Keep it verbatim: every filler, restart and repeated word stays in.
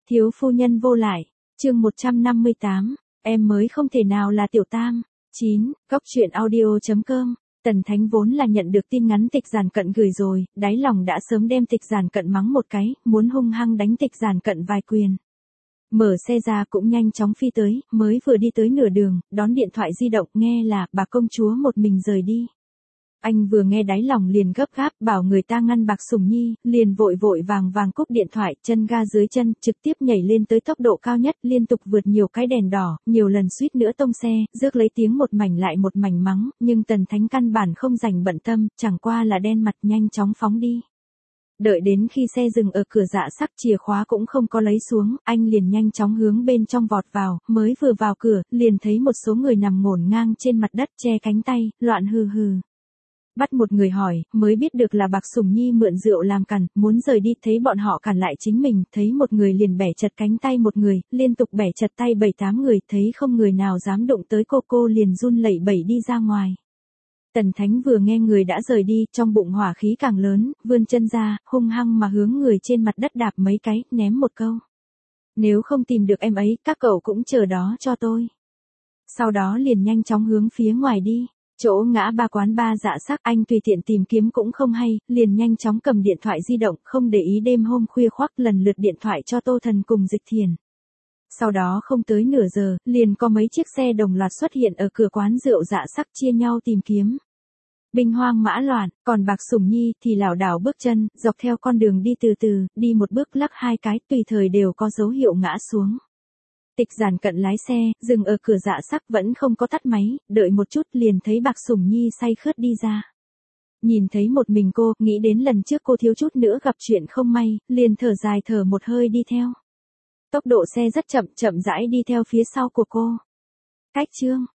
Thiếu phu nhân vô lại, chương một trăm năm mươi tám, em mới không thể nào là tiểu tam. chín, Cốc truyện audio chấm com. Tần Thánh vốn là nhận được tin ngắn Tịch Giản Cận gửi rồi, đáy lòng đã sớm đem Tịch Giản Cận mắng một cái, muốn hung hăng đánh Tịch Giản Cận vài quyền. Mở xe ra cũng nhanh chóng phi tới, mới vừa đi tới nửa đường, đón điện thoại di động nghe là bà công chúa một mình rời đi. Anh vừa nghe đáy lòng liền gấp gáp bảo người ta ngăn Bạc Sủng Nhi, liền vội vội vàng vàng cúp điện thoại, chân ga dưới chân, trực tiếp nhảy lên tới tốc độ cao nhất, liên tục vượt nhiều cái đèn đỏ, nhiều lần suýt nữa tông xe, rước lấy tiếng một mảnh lại một mảnh mắng, nhưng Tần Thánh căn bản không rảnh bận tâm, chẳng qua là đen mặt nhanh chóng phóng đi. Đợi đến khi xe dừng ở cửa Dạ Sắc, chìa khóa cũng không có lấy xuống, anh liền nhanh chóng hướng bên trong vọt vào, mới vừa vào cửa, liền thấy một số người nằm ngổn ngang trên mặt đất che cánh tay, loạn hừ hừ. Bắt một người hỏi, mới biết được là Bạc Sủng Nhi mượn rượu làm cản, muốn rời đi, thấy bọn họ cản lại chính mình, thấy một người liền bẻ chật cánh tay một người, liên tục bẻ chật tay bảy tám người, thấy không người nào dám đụng tới cô cô liền run lẩy bẩy đi ra ngoài. Tần Thánh vừa nghe người đã rời đi, trong bụng hỏa khí càng lớn, vươn chân ra, hung hăng mà hướng người trên mặt đất đạp mấy cái, ném một câu. Nếu không tìm được em ấy, các cậu cũng chờ đó cho tôi. Sau đó liền nhanh chóng hướng phía ngoài đi. Chỗ ngã ba quán ba Dạ Sắc, anh tùy tiện tìm kiếm cũng không hay, liền nhanh chóng cầm điện thoại di động, không để ý đêm hôm khuya khoắt lần lượt điện thoại cho Tô Thần cùng Dịch Thiền. Sau đó không tới nửa giờ, liền có mấy chiếc xe đồng loạt xuất hiện ở cửa quán rượu Dạ Sắc chia nhau tìm kiếm. Binh hoang mã loạn, còn Bạc Sủng Nhi thì lảo đảo bước chân, dọc theo con đường đi từ từ, đi một bước lắc hai cái, tùy thời đều có dấu hiệu ngã xuống. Tịch Giản Cận lái xe, dừng ở cửa Dạ Sắc vẫn không có tắt máy, đợi một chút liền thấy Bạc Sủng Nhi say khướt đi ra. Nhìn thấy một mình cô, nghĩ đến lần trước cô thiếu chút nữa gặp chuyện không may, liền thở dài thở một hơi đi theo. Tốc độ xe rất chậm, chậm rãi đi theo phía sau của cô. Cách chương